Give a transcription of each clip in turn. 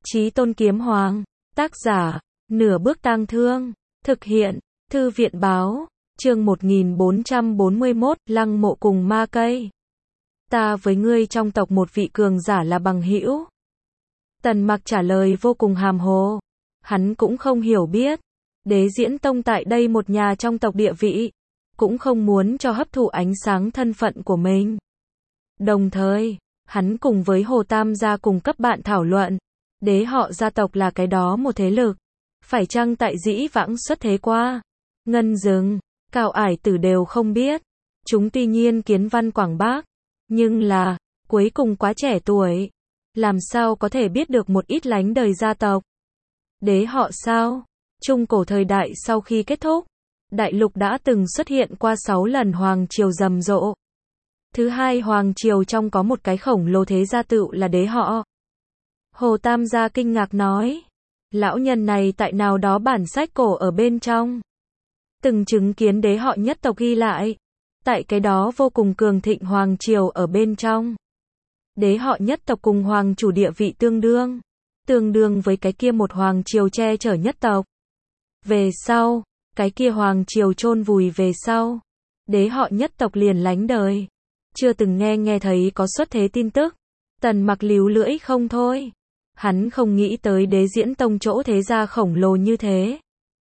Chí Tôn Kiếm Hoàng, tác giả, Nửa Bước Tang Thương, thực hiện, Thư viện báo, chương 1441, Lăng Mộ cùng Ma Cây. Ta với ngươi trong tộc một vị cường giả là bằng hữu. Tần Mặc trả lời vô cùng hàm hồ. Hắn cũng không hiểu biết, Đế Diễn Tông tại đây một nhà trong tộc địa vị, cũng không muốn cho hấp thụ ánh sáng thân phận của mình. Đồng thời, hắn cùng với Hồ Tam gia cùng cấp bạn thảo luận, đế họ gia tộc là cái đó một thế lực, phải chăng tại dĩ vãng xuất thế qua, Ngân Dừng, Cao Ải Tử đều không biết. Chúng tuy nhiên kiến văn quảng bác, nhưng là, cuối cùng quá trẻ tuổi, làm sao có thể biết được một ít lánh đời gia tộc. Đế họ sao? Trung cổ thời đại sau khi kết thúc, đại lục đã từng xuất hiện qua 6 lần hoàng triều rầm rộ. Thứ hai hoàng triều trong có một cái khổng lồ thế gia tựu là đế họ. Hồ Tam gia kinh ngạc nói, lão nhân này tại nào đó bản sách cổ ở bên trong từng chứng kiến đế họ nhất tộc ghi lại, tại cái đó vô cùng cường thịnh hoàng triều ở bên trong. Đế họ nhất tộc cùng hoàng chủ địa vị tương đương với cái kia một hoàng triều che chở nhất tộc. Về sau, cái kia hoàng triều chôn vùi về sau, đế họ nhất tộc liền lánh đời. Chưa từng nghe thấy có xuất thế tin tức. Tần Mặc líu lưỡi không thôi. Hắn không nghĩ tới Đế Diễn Tông chỗ thế gia khổng lồ như thế.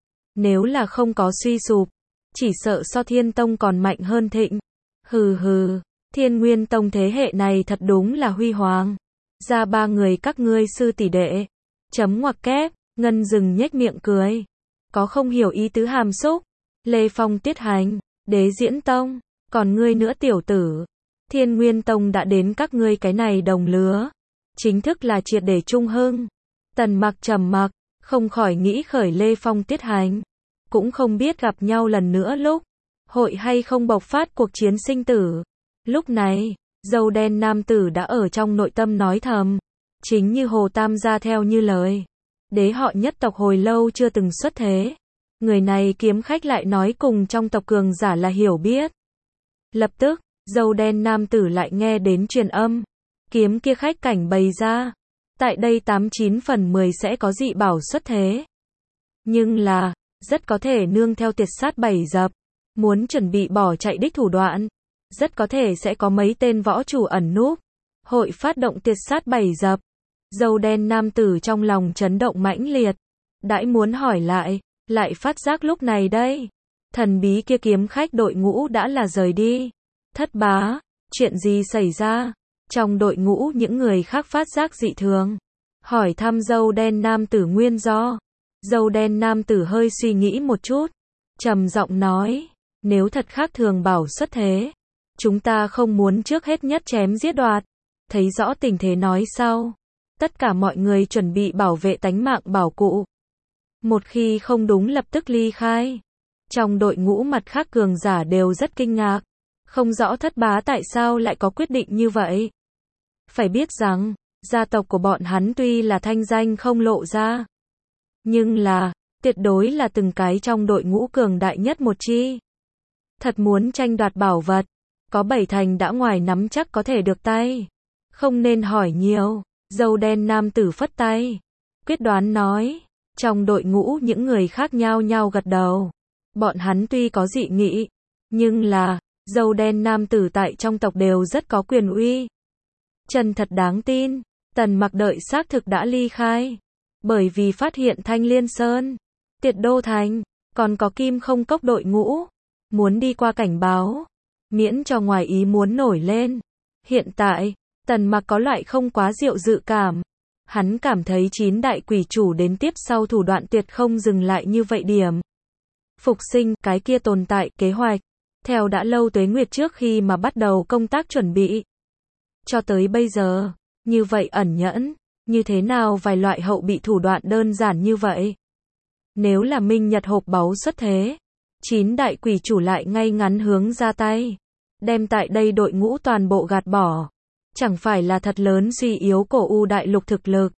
Nếu là không có suy sụp, chỉ sợ so Thiên Tông còn mạnh hơn thịnh. Hừ hừ, Thiên Nguyên Tông thế hệ này thật đúng là huy hoàng. Ra ba người các ngươi sư tỷ đệ. Chấm ngoặc kép, Ngân Dừng nhếch miệng cười. Có không hiểu ý tứ hàm xúc. Lê Phong tiết hành, Đế Diễn Tông, còn ngươi nữa tiểu tử. Thiên Nguyên Tông đã đến các ngươi cái này đồng lứa. Chính thức là triệt để trung hưng. Tần Mặc trầm mặc, không khỏi nghĩ khởi Lê Phong tiết hành. Cũng không biết gặp nhau lần nữa lúc hội hay không bộc phát cuộc chiến sinh tử. Lúc này, dâu đen nam tử đã ở trong nội tâm nói thầm. Chính như Hồ Tam gia theo như lời. Đế họ nhất tộc hồi lâu chưa từng xuất thế. Người này kiếm khách lại nói cùng trong tộc cường giả là hiểu biết. Lập tức, dâu đen nam tử lại nghe đến truyền âm. Kiếm kia khách cảnh bày ra. Tại đây 89 phần 10 sẽ có dị bảo xuất thế. Nhưng là, rất có thể nương theo tiệt sát bảy dập. Muốn chuẩn bị bỏ chạy đích thủ đoạn. Rất có thể sẽ có mấy tên võ chủ ẩn núp. Hội phát động tiệt sát bảy dập. Dâu đen nam tử trong lòng chấn động mãnh liệt. Đãi muốn hỏi lại phát giác lúc này đây. Thần bí kia kiếm khách đội ngũ đã là rời đi. Thất bá, chuyện gì xảy ra? Trong đội ngũ những người khác phát giác dị thường. Hỏi thăm dâu đen nam tử nguyên do. Dâu đen nam tử hơi suy nghĩ một chút. Trầm giọng nói, nếu thật khác thường bảo xuất thế. Chúng ta không muốn trước hết nhất chém giết đoạt. Thấy rõ tình thế nói sau. Tất cả mọi người chuẩn bị bảo vệ tánh mạng bảo cụ. Một khi không đúng lập tức ly khai. Trong đội ngũ mặt khác cường giả đều rất kinh ngạc. Không rõ thất bá tại sao lại có quyết định như vậy. Phải biết rằng, gia tộc của bọn hắn tuy là thanh danh không lộ ra. Nhưng là, tuyệt đối là từng cái trong đội ngũ cường đại nhất một chi. Thật muốn tranh đoạt bảo vật. Có 7 thành đã ngoài nắm chắc có thể được tay. Không nên hỏi nhiều. Dâu đen nam tử phất tay. Quyết đoán nói. Trong đội ngũ những người khác nhao nhao gật đầu. Bọn hắn tuy có dị nghị. Nhưng là, dâu đen nam tử tại trong tộc đều rất có quyền uy. Chân thật đáng tin. Tần Mặc đợi xác thực đã ly khai. Bởi vì phát hiện Thanh Liên Sơn, Tiệt Đô Thành, còn có Kim Không Cốc đội ngũ. Muốn đi qua cảnh báo. Miễn cho ngoài ý muốn nổi lên. Hiện tại, Tần Mặc có loại không quá diệu dự cảm. Hắn cảm thấy 9 đại quỷ chủ đến tiếp sau thủ đoạn tuyệt không dừng lại như vậy điểm. Phục sinh, cái kia tồn tại, kế hoạch. Theo đã lâu tuế nguyệt trước khi mà bắt đầu công tác chuẩn bị. Cho tới bây giờ, như vậy ẩn nhẫn, như thế nào vài loại hậu bị thủ đoạn đơn giản như vậy. Nếu là Minh Nhật hộp báu xuất thế, 9 đại quỷ chủ lại ngay ngắn hướng ra tay. Đem tại đây đội ngũ toàn bộ gạt bỏ. Chẳng phải là thật lớn suy yếu cổ U đại lục thực lực.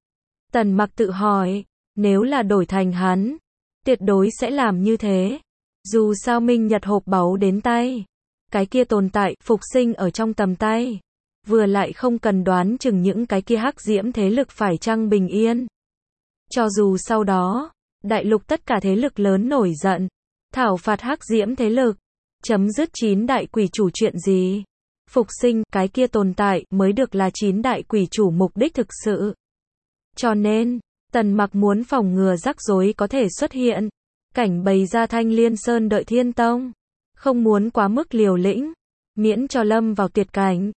Tần Mặc tự hỏi, nếu là đổi thành hắn, tuyệt đối sẽ làm như thế. Dù sao Minh Nhật hộp báu đến tay, cái kia tồn tại, phục sinh ở trong tầm tay. vừa lại không cần đoán chừng những cái kia hắc diễm thế lực phải chăng bình yên. Cho dù sau đó, đại lục tất cả thế lực lớn nổi giận, thảo phạt hắc diễm thế lực, chấm dứt 9 đại quỷ chủ chuyện gì? Phục sinh, cái kia tồn tại, mới được là 9 đại quỷ chủ mục đích thực sự. Cho nên, Tần Mặc muốn phòng ngừa rắc rối có thể xuất hiện, cảnh bày ra Thanh Liên Sơn đợi Thiên Tông, không muốn quá mức liều lĩnh, miễn cho lâm vào tuyệt cảnh.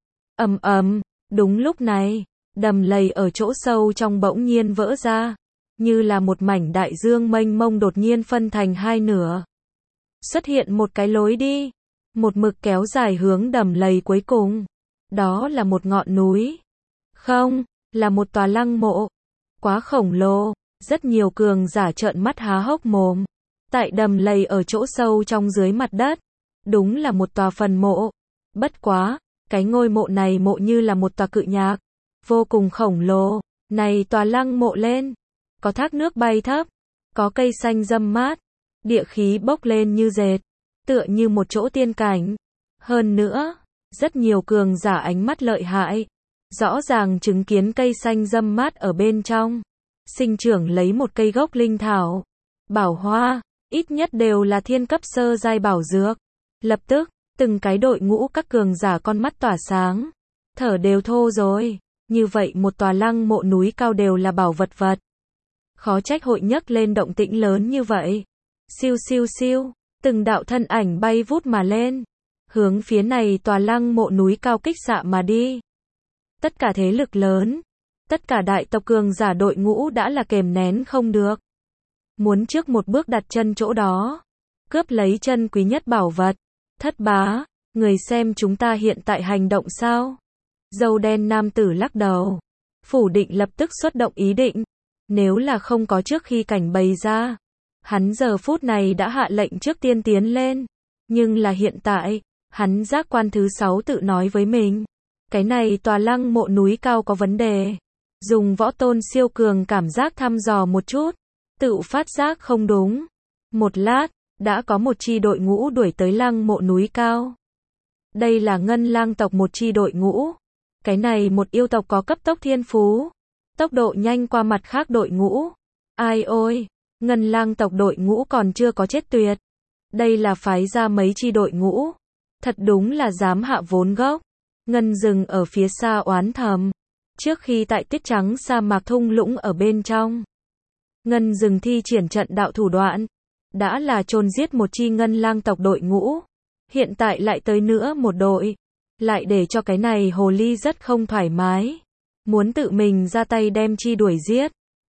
Đúng lúc này, đầm lầy ở chỗ sâu trong bỗng nhiên vỡ ra, như là một mảnh đại dương mênh mông đột nhiên phân thành hai nửa. Xuất hiện một cái lối đi, một mực kéo dài hướng đầm lầy cuối cùng. Đó là một ngọn núi. Không, là một tòa lăng mộ. Quá khổng lồ, rất nhiều cường giả trợn mắt há hốc mồm. Tại đầm lầy ở chỗ sâu trong dưới mặt đất, đúng là một tòa phần mộ. Bất quá, cái ngôi mộ này mộ như là một tòa cự nhạc, vô cùng khổng lồ. Này tòa lăng mộ lên, có thác nước bay thấp, có cây xanh râm mát, địa khí bốc lên như dệt, tựa như một chỗ tiên cảnh. Hơn nữa, rất nhiều cường giả ánh mắt lợi hại, rõ ràng chứng kiến cây xanh râm mát ở bên trong, sinh trưởng lấy một cây gốc linh thảo, bảo hoa, ít nhất đều là thiên cấp sơ giai bảo dược. Lập tức, từng cái đội ngũ các cường giả con mắt tỏa sáng, thở đều thô rồi, như vậy một tòa lăng mộ núi cao đều là bảo vật vật. Khó trách hội nhấc lên động tĩnh lớn như vậy. Siêu siêu siêu, từng đạo thân ảnh bay vút mà lên, hướng phía này tòa lăng mộ núi cao kích xạ mà đi. Tất cả thế lực lớn, tất cả đại tộc cường giả đội ngũ đã là kềm nén không được. Muốn trước một bước đặt chân chỗ đó, cướp lấy chân quý nhất bảo vật. Thất bá, người xem chúng ta hiện tại hành động sao? Dâu đen nam tử lắc đầu, phủ định lập tức xuất động ý định. Nếu là không có trước khi cảnh bày ra, hắn giờ phút này đã hạ lệnh trước tiên tiến lên. Nhưng là hiện tại, hắn giác quan thứ 6 tự nói với mình. Cái này tòa lăng mộ núi cao có vấn đề. Dùng võ tôn siêu cường cảm giác thăm dò một chút, tự phát giác không đúng. Một lát, đã có một chi đội ngũ đuổi tới lăng mộ núi cao. Đây là Ngân Lang tộc một chi đội ngũ. Cái này một yêu tộc có cấp tốc thiên phú, tốc độ nhanh qua mặt khác đội ngũ. Ai ôi, Ngân Lang tộc đội ngũ còn chưa có chết tuyệt. Đây là phái ra mấy chi đội ngũ. Thật đúng là dám hạ vốn gốc. Ngân Dừng ở phía xa oán thầm. Trước khi tại Tuyết Trắng sa mạc thung lũng ở bên trong, Ngân Dừng thi triển trận đạo thủ đoạn, đã là chôn giết một chi Ngân Lang tộc đội ngũ. Hiện tại lại tới nữa một đội, lại để cho cái này hồ ly rất không thoải mái, muốn tự mình ra tay đem chi đuổi giết.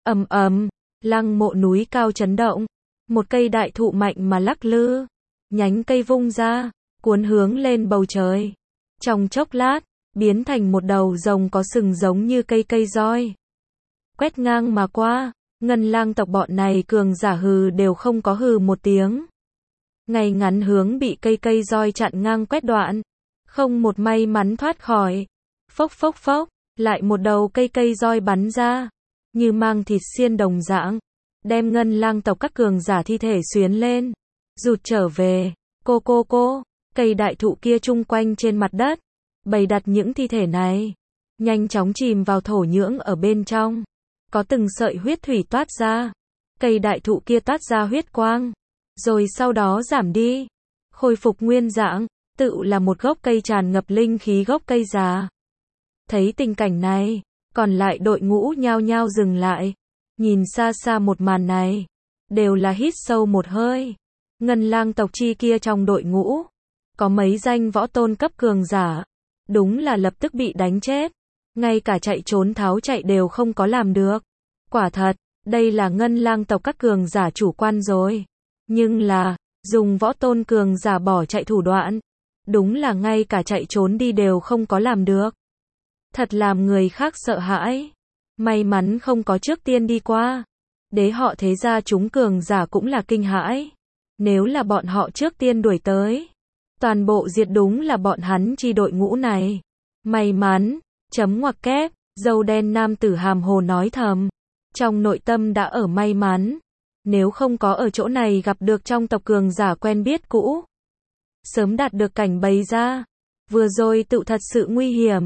Lăng mộ núi cao chấn động, một cây đại thụ mạnh mà lắc lư, nhánh cây vung ra, cuốn hướng lên bầu trời. Trong chốc lát, biến thành một đầu rồng có sừng giống như cây roi. Quét ngang mà qua, Ngân Lang tộc bọn này cường giả hừ đều không có hừ một tiếng. Ngay ngắn hướng bị cây roi chặn ngang quét đoạn, không một may mắn thoát khỏi. Phốc phốc phốc, lại một đầu cây roi bắn ra, như mang thịt xiên đồng dạng, đem Ngân Lang tộc các cường giả thi thể xuyến lên, rụt trở về. Cô, cây đại thụ kia chung quanh trên mặt đất, bày đặt những thi thể này, nhanh chóng chìm vào thổ nhưỡng ở bên trong. Có từng sợi huyết thủy toát ra, cây đại thụ kia toát ra huyết quang, rồi sau đó giảm đi, khôi phục nguyên dạng, tự là một gốc cây tràn ngập linh khí gốc cây già. Thấy tình cảnh này, còn lại đội ngũ nhao nhao dừng lại, nhìn xa xa một màn này, đều là hít sâu một hơi. Ngân Lang tộc chi kia trong đội ngũ, có mấy danh võ tôn cấp cường giả, đúng là lập tức bị đánh chết, ngay cả chạy trốn tháo chạy đều không có làm được. Quả thật, đây là Ngân Lang tộc các cường giả chủ quan rồi. Nhưng là, dùng võ tôn cường giả bỏ chạy thủ đoạn, đúng là ngay cả chạy trốn đi đều không có làm được. Thật làm người khác sợ hãi. May mắn không có trước tiên đi qua. Đế họ thế ra chúng cường giả cũng là kinh hãi. Nếu là bọn họ trước tiên đuổi tới, toàn bộ diệt đúng là bọn hắn chi đội ngũ này. May mắn, chấm ngoặc kép, dâu đen nam tử hàm hồ nói thầm. Trong nội tâm đã ở may mắn. Nếu không có ở chỗ này gặp được trong tộc cường giả quen biết cũ, sớm đạt được cảnh bày ra. Vừa rồi tự thật sự nguy hiểm.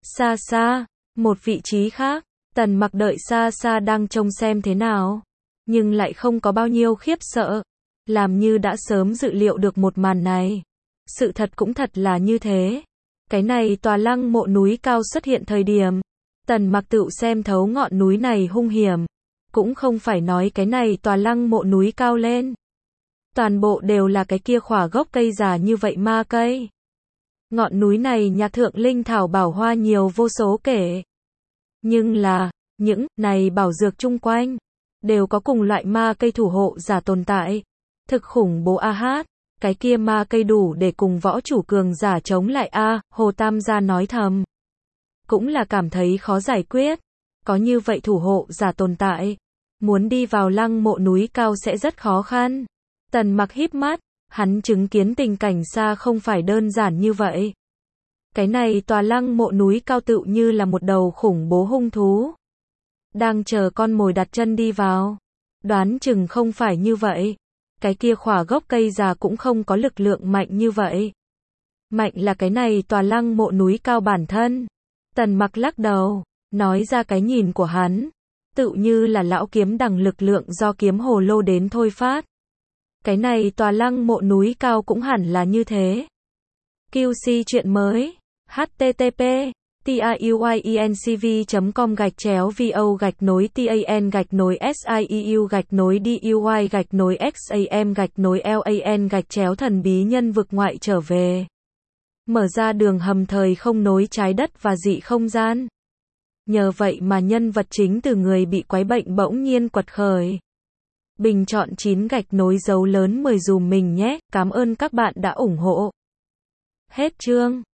Xa xa, một vị trí khác, Tần Mặc đợi xa xa đang trông xem thế nào, nhưng lại không có bao nhiêu khiếp sợ, làm như đã sớm dự liệu được một màn này. Sự thật cũng thật là như thế. Cái này tòa lăng mộ núi cao xuất hiện thời điểm, Tần Mặc tựu xem thấu ngọn núi này hung hiểm, cũng không phải nói cái này tòa lăng mộ núi cao lên. Toàn bộ đều là cái kia khỏa gốc cây già như vậy ma cây. Ngọn núi này nhạc thượng linh thảo bảo hoa nhiều vô số kể. Nhưng là, những này bảo dược chung quanh, đều có cùng loại ma cây thủ hộ giả tồn tại. Thực khủng bố a hát, cái kia ma cây đủ để cùng võ chủ cường giả chống lại a, Hồ Tam gia nói thầm. Cũng là cảm thấy khó giải quyết, có như vậy thủ hộ giả tồn tại, muốn đi vào lăng mộ núi cao sẽ rất khó khăn. Tần Mặc híp mắt, hắn chứng kiến tình cảnh xa không phải đơn giản như vậy. Cái này tòa lăng mộ núi cao tựu như là một đầu khủng bố hung thú, đang chờ con mồi đặt chân đi vào. Đoán chừng không phải như vậy. Cái kia khỏa gốc cây già cũng không có lực lượng mạnh như vậy. Mạnh là cái này tòa lăng mộ núi cao bản thân. Tần Mặc lắc đầu, nói ra cái nhìn của hắn, tựu như là lão kiếm đằng lực lượng do kiếm hồ lô đến thôi phát. Cái này tòa lăng mộ núi cao cũng hẳn là như thế. QC chuyện mới. http tiuyinc.com/vo-sieu-duy-exam-lan-thần bí nhân vực ngoại trở về. Mở ra đường hầm thời không nối trái đất và dị không gian. Nhờ vậy mà nhân vật chính từ người bị quái bệnh bỗng nhiên quật khởi. Bình chọn 9 gạch nối dấu lớn 10 dùm mình nhé, cảm ơn các bạn đã ủng hộ. Hết chương.